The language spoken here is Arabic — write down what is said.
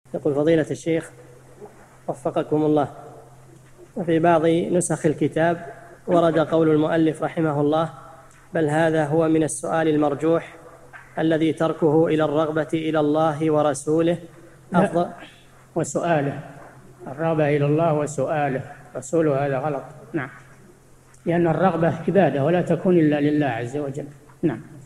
يقول فضيلة الشيخ وفقكم الله، وفي بعض نسخ الكتاب ورد قول المؤلف رحمه الله: بل هذا هو من السؤال المرجوح الذي تركه إلى الرغبة إلى الله ورسوله أفضل. وسؤاله، الرغبة إلى الله وسؤاله رسوله، هذا غلط. نعم، لأن الرغبة عبادة ولا تكون إلا لله عز وجل. نعم.